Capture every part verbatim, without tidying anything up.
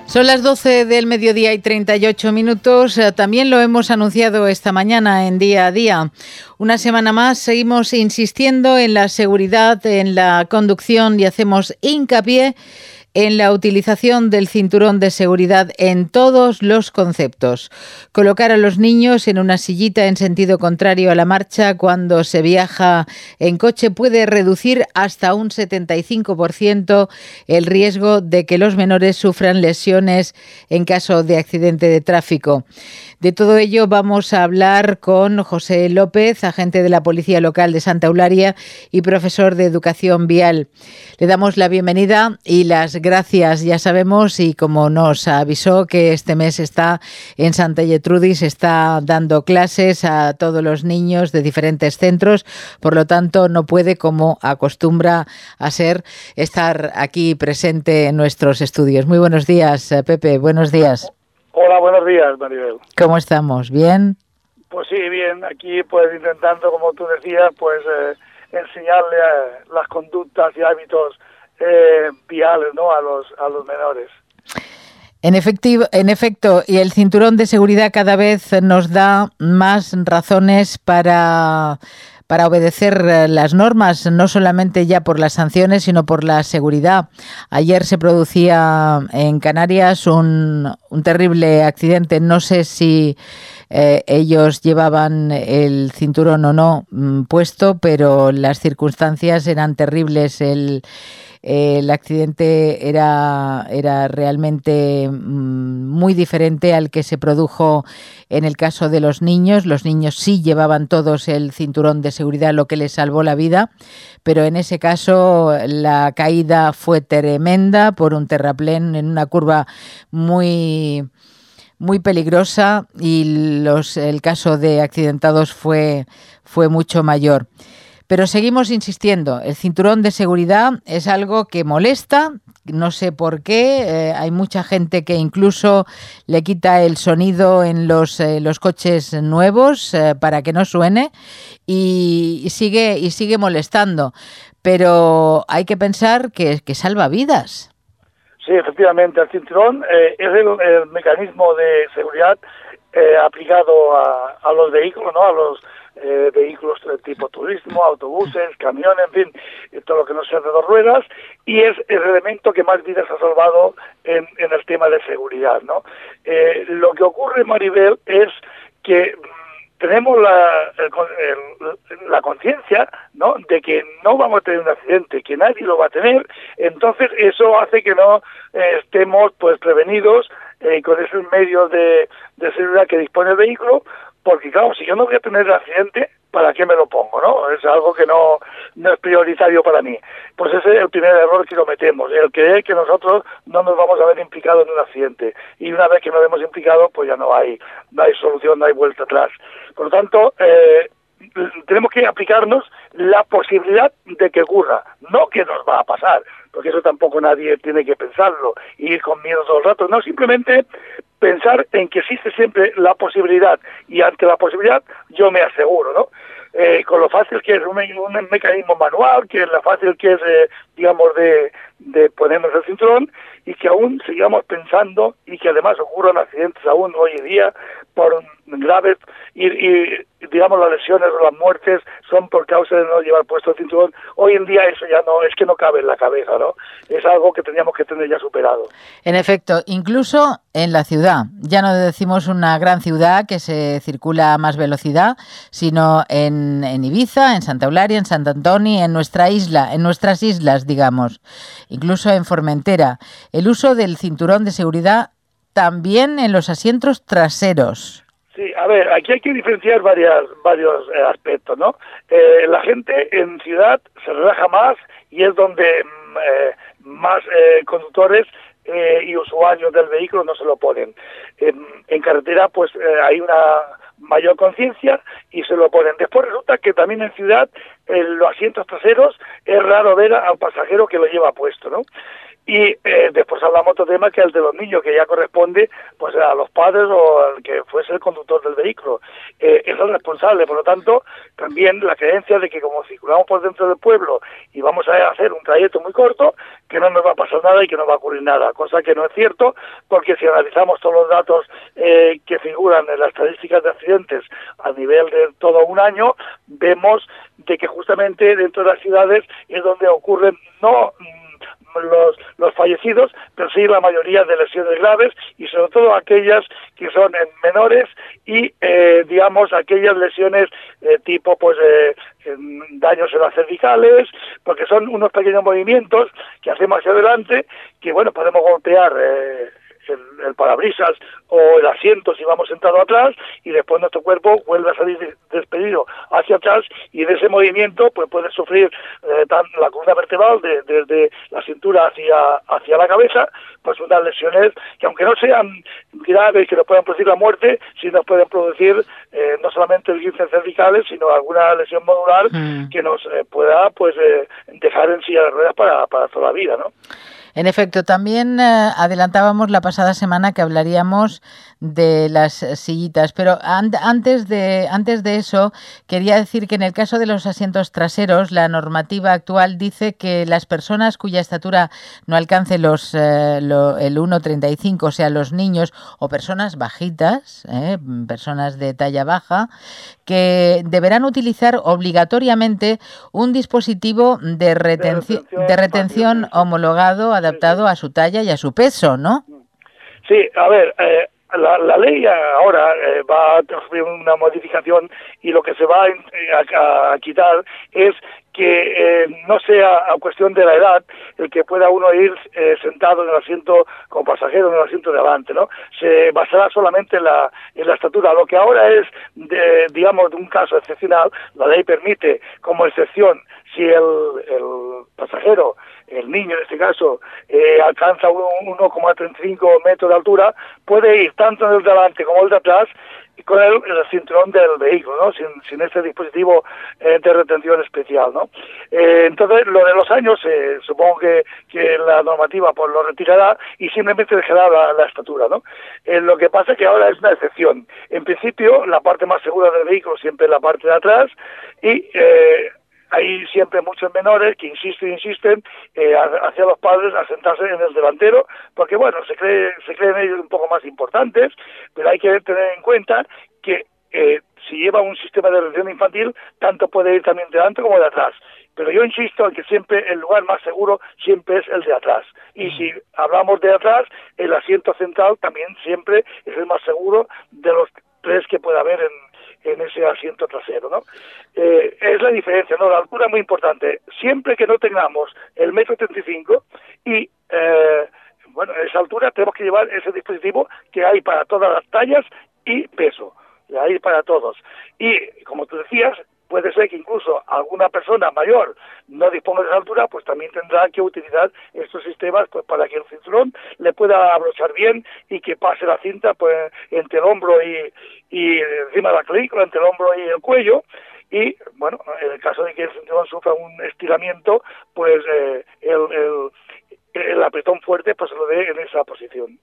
Son las doce del mediodía y treinta y ocho minutos. También lo hemos anunciado esta mañana en Día a Día. Una semana más seguimos insistiendo en la seguridad en la conducción y hacemos hincapié en la utilización del cinturón de seguridad en todos los conceptos. Colocar a los niños en una sillita en sentido contrario a la marcha cuando se viaja en coche puede reducir hasta un setenta y cinco por ciento el riesgo de que los menores sufran lesiones en caso de accidente de tráfico. De todo ello vamos a hablar con José López, agente de la Policía Local de Santa Eulalia y profesor de Educación Vial. Le damos la bienvenida y las gracias. Ya sabemos, y como nos avisó, que este mes está en Santa Gertrudis, está dando clases a todos los niños de diferentes centros, por lo tanto no puede, como acostumbra a ser, estar aquí presente en nuestros estudios. Muy buenos días, Pepe, buenos días. Hola, buenos días, Maribel. ¿Cómo estamos? ¿Bien? Pues sí, bien. Aquí, pues, intentando, como tú decías, pues, eh, enseñarle a las conductas y hábitos eh, viales, ¿no?, a los a los menores. En efectivo, en efecto, y el cinturón de seguridad cada vez nos da más razones para... para obedecer las normas, no solamente ya por las sanciones, sino por la seguridad. Ayer se producía en Canarias un, un terrible accidente. No sé si eh, ellos llevaban el cinturón o no mm, puesto, pero las circunstancias eran terribles. El El accidente era, era realmente muy diferente al que se produjo en el caso de los niños. Los niños sí llevaban todos el cinturón de seguridad, lo que les salvó la vida, pero en ese caso la caída fue tremenda por un terraplén en una curva muy... muy peligrosa y los, el caso de accidentados fue, fue mucho mayor. Pero seguimos insistiendo, el cinturón de seguridad es algo que molesta, no sé por qué, eh, hay mucha gente que incluso le quita el sonido en los, eh, los coches nuevos eh, para que no suene y, y, sigue, y sigue molestando, pero hay que pensar que, que salva vidas. Sí, efectivamente, el cinturón eh, es el, el mecanismo de seguridad eh, aplicado a, a los vehículos, ¿no?, a los Eh, vehículos de tipo turismo, autobuses, camiones, en fin, todo lo que no sea de dos ruedas, y es el elemento que más vidas ha salvado en, en el tema de seguridad, ¿no? Eh, lo que ocurre, Maribel, es que mmm, tenemos la, el, el, la conciencia, ¿no?, de que no vamos a tener un accidente, que nadie lo va a tener, entonces eso hace que no eh, estemos pues prevenidos eh, con esos medios de, de seguridad que dispone el vehículo. Porque, claro, si yo no voy a tener el accidente, ¿para qué me lo pongo, no? Es algo que no, no es prioritario para mí. Pues ese es el primer error que cometemos, el creer que nosotros no nos vamos a ver implicados en un accidente. Y una vez que nos hemos implicado, pues ya no hay no hay solución, no hay vuelta atrás. Por lo tanto, eh, tenemos que aplicarnos la posibilidad de que ocurra, no que nos va a pasar, porque eso tampoco nadie tiene que pensarlo y ir con miedo todo el rato, no, simplemente pensar en que existe siempre la posibilidad y ante la posibilidad yo me aseguro, ¿no? Eh, con lo fácil que es un, un mecanismo manual, que es la fácil que es, eh, digamos, de, de ponernos el cinturón y que aún sigamos pensando y que además ocurran accidentes aún hoy en día por graves y, y digamos las lesiones o las muertes son por causa de no llevar puesto el cinturón. Hoy en día eso ya no, es que no cabe en la cabeza, ¿no? Es algo que teníamos que tener ya superado. En efecto, incluso en la ciudad, ya no decimos una gran ciudad que se circula a más velocidad, sino en, en Ibiza, en Santa Eulalia, en Sant Antoni, en nuestra isla, en nuestras islas, digamos, incluso en Formentera. El uso del cinturón de seguridad también en los asientos traseros. Sí, a ver, aquí hay que diferenciar varias, varios eh, aspectos, ¿no? Eh, la gente en ciudad se relaja más y es donde eh, más eh, conductores eh, y usuarios del vehículo no se lo ponen. En, en carretera, pues eh, hay una mayor conciencia y se lo ponen. Después resulta que también en ciudad, en los asientos traseros, es raro ver al pasajero que lo lleva puesto, ¿no? Y eh, después hablamos otro tema que es el de los niños, que ya corresponde pues a los padres o al que fuese el conductor del vehículo. Eh, es el responsable, por lo tanto, también la creencia de que como circulamos por dentro del pueblo y vamos a hacer un trayecto muy corto, que no nos va a pasar nada y que no va a ocurrir nada, cosa que no es cierto, porque si analizamos todos los datos eh, que figuran en las estadísticas de accidentes a nivel de todo un año, vemos de que justamente dentro de las ciudades es donde ocurren no los, los fallecidos, pero sí la mayoría de lesiones graves y sobre todo aquellas que son en menores y eh, digamos aquellas lesiones eh, tipo pues eh, daños en las cervicales, porque son unos pequeños movimientos que hacemos hacia adelante que bueno podemos golpear eh, el, el parabrisas o el asiento si vamos sentado atrás y después nuestro cuerpo vuelve a salir despedido hacia atrás y en ese movimiento pues puede sufrir eh, tan, la columna vertebral de, desde la cintura hacia hacia la cabeza, pues unas lesiones que aunque no sean graves que nos puedan producir la muerte, sí nos pueden producir eh, no solamente esguinces cervicales sino alguna lesión modular mm. que nos eh, pueda pues eh, dejar en silla de ruedas para, para toda la vida, ¿no? En efecto, también eh, adelantábamos la pasada semana que hablaríamos de las sillitas, pero an- antes de antes de eso quería decir que en el caso de los asientos traseros la normativa actual dice que las personas cuya estatura no alcance los eh, lo, el uno treinta y cinco, o sea, los niños o personas bajitas, eh, personas de talla baja, que deberán utilizar obligatoriamente un dispositivo de, retenci- de retención, de retención homologado, adaptado a su talla y a su peso, ¿no? Sí, a ver, eh, la, la ley ahora eh, va a sufrir una modificación y lo que se va a, a, a quitar es que eh, no sea a cuestión de la edad el que pueda uno ir eh, sentado en el asiento como pasajero en el asiento de adelante, ¿no? Se basará solamente en la, en la estatura. Lo que ahora es, de, digamos, de un caso excepcional, la ley permite como excepción si el, el pasajero, el niño en este caso, eh, alcanza uno coma treinta y cinco metros de altura, puede ir tanto en el de adelante como el de atrás con el, el cinturón del vehículo, ¿no? Sin, sin este dispositivo eh, de retención especial, ¿no? Eh, entonces, lo de los años, eh, supongo que, que la normativa pues lo retirará y simplemente dejará la, la estatura, ¿no? Eh, lo que pasa es que ahora es una excepción. En principio, la parte más segura del vehículo siempre es la parte de atrás y eh, hay siempre muchos menores que insisten, insisten eh, hacia los padres a sentarse en el delantero, porque bueno, se cree, se creen ellos un poco más importantes, pero hay que tener en cuenta que eh, si lleva un sistema de retención infantil, tanto puede ir también de delante como de atrás. Pero yo insisto en que siempre el lugar más seguro siempre es el de atrás. Y si hablamos de atrás, el asiento central también siempre es el más seguro de los tres que puede haber en en ese asiento trasero, ¿no? Eh, es la diferencia, ¿no? La altura es muy importante. Siempre que no tengamos el metro treinta y cinco y, eh, bueno, a esa altura tenemos que llevar ese dispositivo que hay para todas las tallas y peso. Hay para todos. Y, como tú decías, puede ser que incluso alguna persona mayor no disponga de esa altura, pues también tendrá que utilizar estos sistemas pues para que el cinturón le pueda abrochar bien y que pase la cinta pues entre el hombro y, y encima de la clavícula, entre el hombro y el cuello. Y, bueno, en el caso de que el cinturón sufra un estiramiento, pues eh, el, el, el apretón fuerte pues lo dé en esa posición.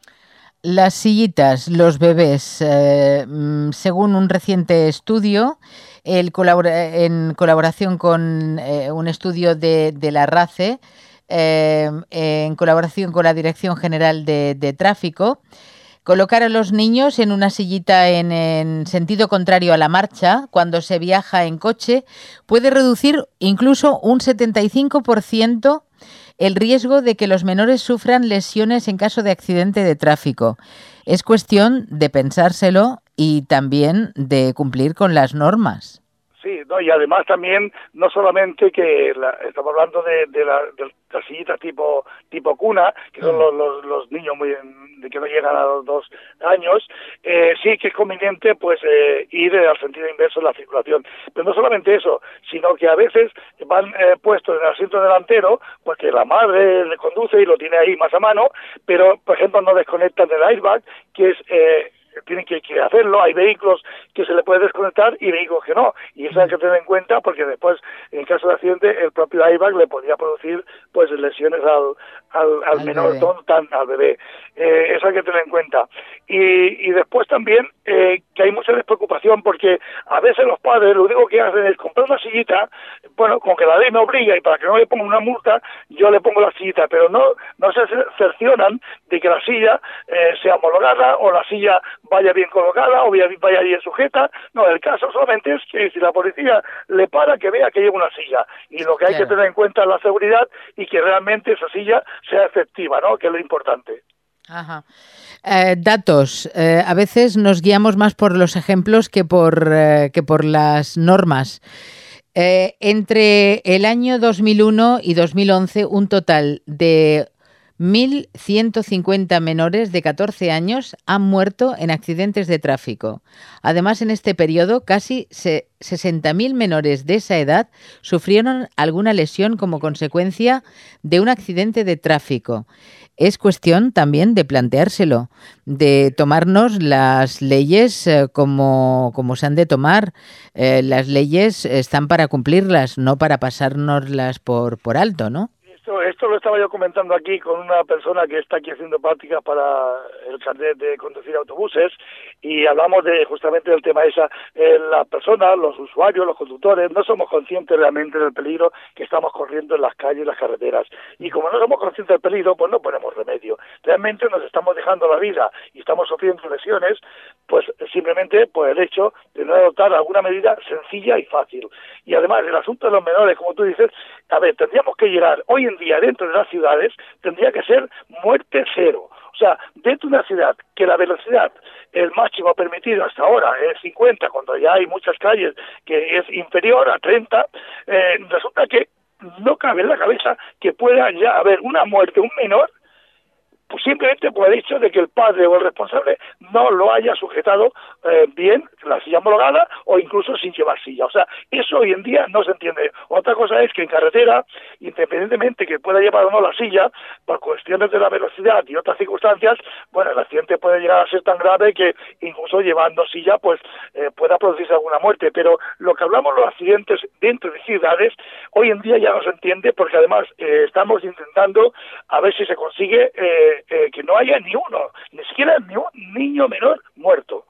Las sillitas, los bebés, eh, según un reciente estudio, el colabora, en colaboración con eh, un estudio de, de la RACE, eh, en colaboración con la Dirección General de, de Tráfico, colocar a los niños en una sillita en, en sentido contrario a la marcha cuando se viaja en coche puede reducir incluso un setenta y cinco por ciento el riesgo de que los menores sufran lesiones en caso de accidente de tráfico. Es cuestión de pensárselo y también de cumplir con las normas. Sí, no, y además también, no solamente que la, estamos hablando de, de, la, de las sillitas tipo tipo cuna, que son los, los, los niños muy de que no llegan a los dos años, eh, sí que es conveniente pues eh, ir al sentido inverso de la circulación. Pero no solamente eso, sino que a veces van eh, puestos en el asiento delantero, porque la madre le conduce y lo tiene ahí más a mano, pero por ejemplo no desconectan del airbag, que es... Eh, tienen que, que hacerlo, hay vehículos que se le puede desconectar y vehículos que no, y eso hay que tener en cuenta porque después, en caso de accidente, el propio airbag le podría producir pues lesiones al, al, al, al menor, no tan al bebé. Eh, eso hay que tener en cuenta. Y, y después también eh, que hay mucha despreocupación porque a veces los padres lo único que hacen es comprar una sillita, bueno, con que la ley me obliga y para que no le ponga una multa, yo le pongo la sillita, pero no, no se cercioran de que la silla eh, sea homologada o la silla vaya bien colocada o vaya bien sujeta. No, el caso solamente es que si la policía le para, que vea que lleva una silla. Y lo que hay claro. que tener en cuenta es la seguridad y que realmente esa silla sea efectiva, ¿no? Que es lo importante. Ajá. Eh, datos. Eh, a veces nos guiamos más por los ejemplos que por, eh, que por las normas. Eh, entre el año dos mil uno y dos mil once, un total de mil ciento cincuenta menores de catorce años han muerto en accidentes de tráfico. Además, en este periodo, casi sesenta mil menores de esa edad sufrieron alguna lesión como consecuencia de un accidente de tráfico. Es cuestión también de planteárselo, de tomarnos las leyes eh, como, como se han de tomar. Eh, las leyes están para cumplirlas, no para pasárnoslas por, por alto, ¿no? Esto, esto lo estaba yo comentando aquí con una persona que está aquí haciendo prácticas para el carnet de conducir autobuses y hablamos de justamente del tema esa. Eh, las personas, los usuarios, los conductores, no somos conscientes realmente del peligro que estamos corriendo en las calles y las carreteras. Y como no somos conscientes del peligro, pues no ponemos remedio. Realmente nos estamos dejando la vida y estamos sufriendo lesiones, pues simplemente por el hecho de no adoptar alguna medida sencilla y fácil. Y además, el asunto de los menores, como tú dices, a ver, tendríamos que llegar hoy en día dentro de las ciudades, tendría que ser muerte cero. O sea, dentro de una ciudad que la velocidad, el máximo permitido hasta ahora es cincuenta, cuando ya hay muchas calles que es inferior a treinta, eh, resulta que no cabe en la cabeza que pueda ya haber una muerte, un menor, pues simplemente por el hecho de que el padre o el responsable no lo haya sujetado eh, bien, la silla homologada o incluso sin llevar silla. O sea, eso hoy en día no se entiende. Otra cosa es que en carretera, independientemente que pueda llevar o no la silla, por cuestiones de la velocidad y otras circunstancias, bueno, el accidente puede llegar a ser tan grave que incluso llevando silla pues eh, pueda producirse alguna muerte. Pero lo que hablamos de los accidentes dentro de ciudades, hoy en día ya no se entiende porque además eh, estamos intentando a ver si se consigue eh, Eh, que no haya ni uno, ni siquiera ni un niño menor muerto.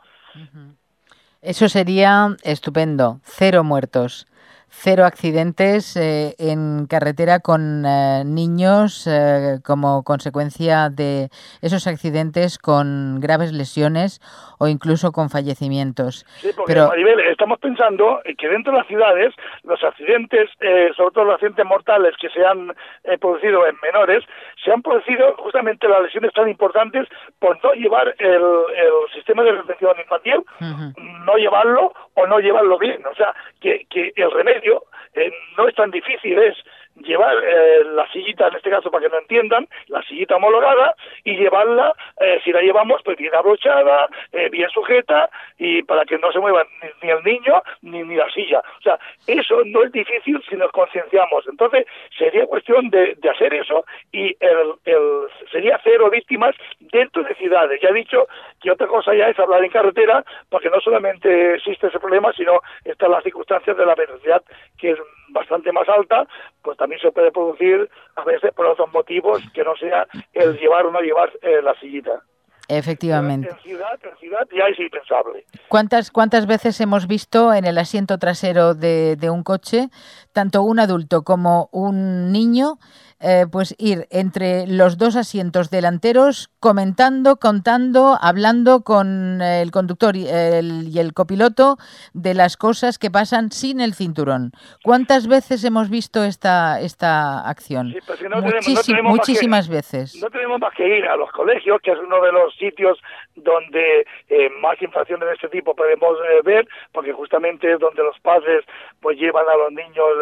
Eso sería estupendo, cero muertos, cero accidentes eh, en carretera con eh, niños eh, como consecuencia de esos accidentes con graves lesiones o incluso con fallecimientos. Sí, porque Pero... Maribel, estamos pensando que dentro de las ciudades los accidentes, eh, sobre todo los accidentes mortales que se han eh, producido en menores, se han producido justamente las lesiones tan importantes por no llevar el, el sistema de retención infantil, uh-huh. no llevarlo o no llevarlo bien. O sea, que, que el remedio eh, no es tan difícil, es llevar eh, la sillita, en este caso para que no entiendan, la sillita homologada y llevarla, eh, si la llevamos, pues bien abrochada, eh, bien sujeta y para que no se mueva ni, ni el niño ni, ni la silla. O sea, eso no es difícil si nos concienciamos. Entonces, sería cuestión de, de hacer eso y el, el sería cero víctimas dentro de ciudades. Ya he dicho que otra cosa ya es hablar en carretera, porque no solamente existe ese problema, sino están las circunstancias de la velocidad, que es bastante más alta, pues también se puede producir a veces por otros motivos que no sea el llevar o no llevar eh, la sillita. Efectivamente. En ciudad, en ciudad ya es impensable. ¿Cuántas, cuántas veces hemos visto en el asiento trasero de, de un coche, tanto un adulto como un niño, eh, pues ir entre los dos asientos delanteros comentando, contando, hablando con el conductor y el, y el copiloto de las cosas que pasan sin el cinturón? ¿Cuántas veces hemos visto esta esta acción? Sí, pues si no Muchísim- tenemos, no tenemos muchísimas que, veces. No tenemos más que ir a los colegios, que es uno de los sitios donde eh, más infracciones de este tipo podemos eh, ver, porque justamente es donde los padres pues llevan a los niños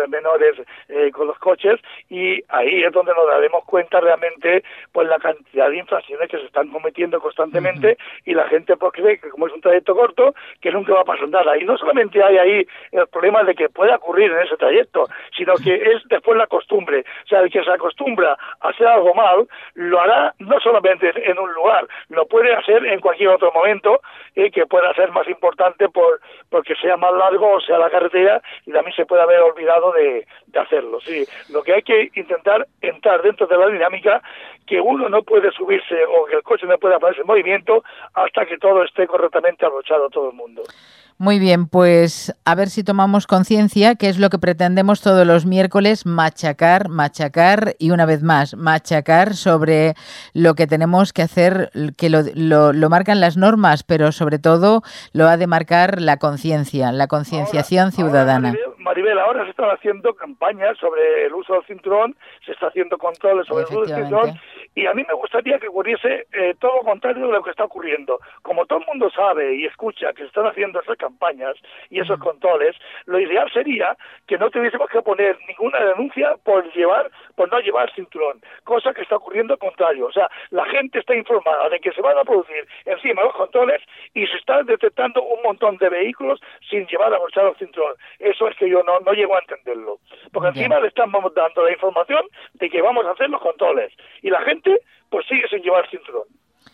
de menores eh, con los coches, y ahí es donde nos daremos cuenta realmente pues la cantidad de infracciones que se están cometiendo constantemente. Uh-huh. Y la gente pues cree que como es un trayecto corto, que nunca va a pasar nada. Y no solamente hay ahí el problema de que pueda ocurrir en ese trayecto, sino que es después la costumbre. O sea, el que se acostumbra a hacer algo mal, lo hará no solamente en un lugar, lo puede hacer en cualquier otro momento, eh, que pueda ser más importante por porque sea más largo o sea la carretera, y también se puede haber olvidado de, de hacerlo. Sí, lo que hay que intentar entrar dentro de la dinámica, que uno no puede subirse o que el coche no puede ponerse en movimiento hasta que todo esté correctamente abrochado todo el mundo. Muy bien, pues a ver si tomamos conciencia, que es lo que pretendemos todos los miércoles, machacar, machacar y una vez más, machacar sobre lo que tenemos que hacer, que lo, lo, lo marcan las normas, pero sobre todo lo ha de marcar la conciencia, la concienciación ahora, ciudadana. Ahora, Maribel, Maribel, ahora se están haciendo campañas sobre el uso del cinturón, se está haciendo controles sobre el uso del cinturón, y a mí me gustaría que ocurriese eh, todo lo contrario de lo que está ocurriendo. Como todo el mundo sabe y escucha que se están haciendo esas campañas y esos uh-huh. controles, lo ideal sería que no tuviésemos que poner ninguna denuncia por llevar, por no llevar cinturón, cosa que está ocurriendo al contrario. O sea, la gente está informada de que se van a producir encima los controles y se están detectando un montón de vehículos sin llevar abrochado el cinturón. Eso es que yo no, no llego a entenderlo. Porque okay. encima le estamos dando la información de que vamos a hacer los controles y la gente pues sigue sin llevar cinturón.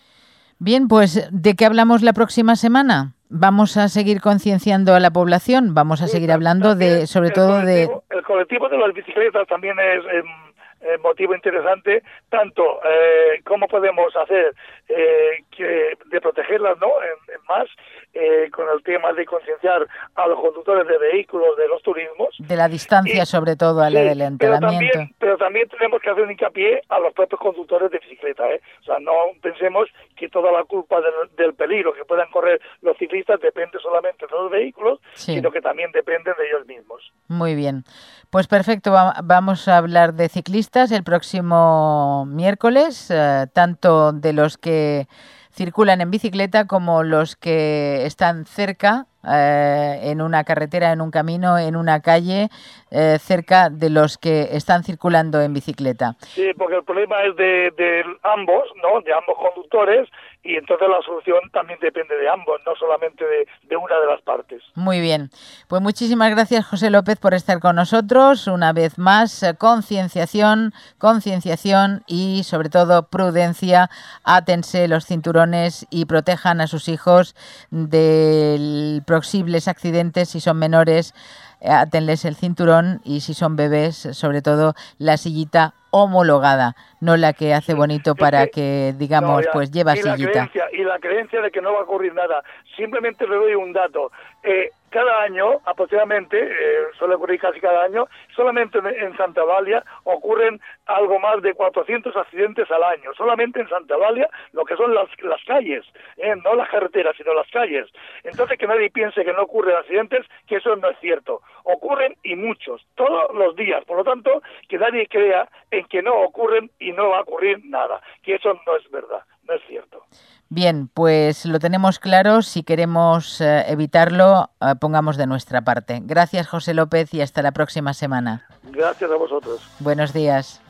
Bien, pues ¿de qué hablamos la próxima semana? Vamos a seguir concienciando a la población, vamos a sí, seguir hablando de, sobre todo de... El colectivo de las bicicletas también es eh, eh, motivo interesante, tanto eh, cómo podemos hacer eh, que de protegerlas, ¿no? En, en más, eh, con el tema de concienciar a los conductores de vehículos de los turismos. De la distancia, y, sobre todo, al sí, adelantamiento. Pero también, pero también tenemos que hacer un hincapié a los propios conductores de bicicleta, ¿eh? O sea, no pensemos que toda la culpa del, del peligro que puedan correr los ciclistas depende solamente de los vehículos, sí. sino que también depende de ellos mismos. Muy bien. Pues perfecto, vamos a hablar de ciclistas el próximo miércoles, eh, tanto de los que circulan en bicicleta como los que están cerca, eh, en una carretera, en un camino, en una calle, eh, cerca de los que están circulando en bicicleta. Sí, porque el problema es de, de ambos, ¿no? De ambos conductores, y entonces la solución también depende de ambos, no solamente de, de una de las partes. Muy bien. Pues muchísimas gracias, José López, por estar con nosotros. Una vez más, concienciación, concienciación y, sobre todo, prudencia. Átense los cinturones y protejan a sus hijos de posibles accidentes. Si son menores, átenles el cinturón, y si son bebés, sobre todo, la sillita homologada, no la que hace bonito para que, digamos, no, ya, pues lleva y sillita. La creencia, y la creencia de que no va a ocurrir nada. Simplemente le doy un dato. Eh, cada año, aproximadamente, eh, suele ocurrir casi cada año, solamente en Santa Eulalia ocurren algo más de cuatrocientos accidentes al año. Solamente en Santa Eulalia, lo que son las, las calles, eh, no las carreteras, sino las calles. Entonces, que nadie piense que no ocurren accidentes, que eso no es cierto. Ocurren, y muchos, todos los días. Por lo tanto, que nadie crea en que no ocurren y no va a ocurrir nada, que eso no es verdad, no es cierto. Bien, pues lo tenemos claro. Si queremos eh, evitarlo, eh, pongamos de nuestra parte. Gracias, José López, y hasta la próxima semana. Gracias a vosotros. Buenos días.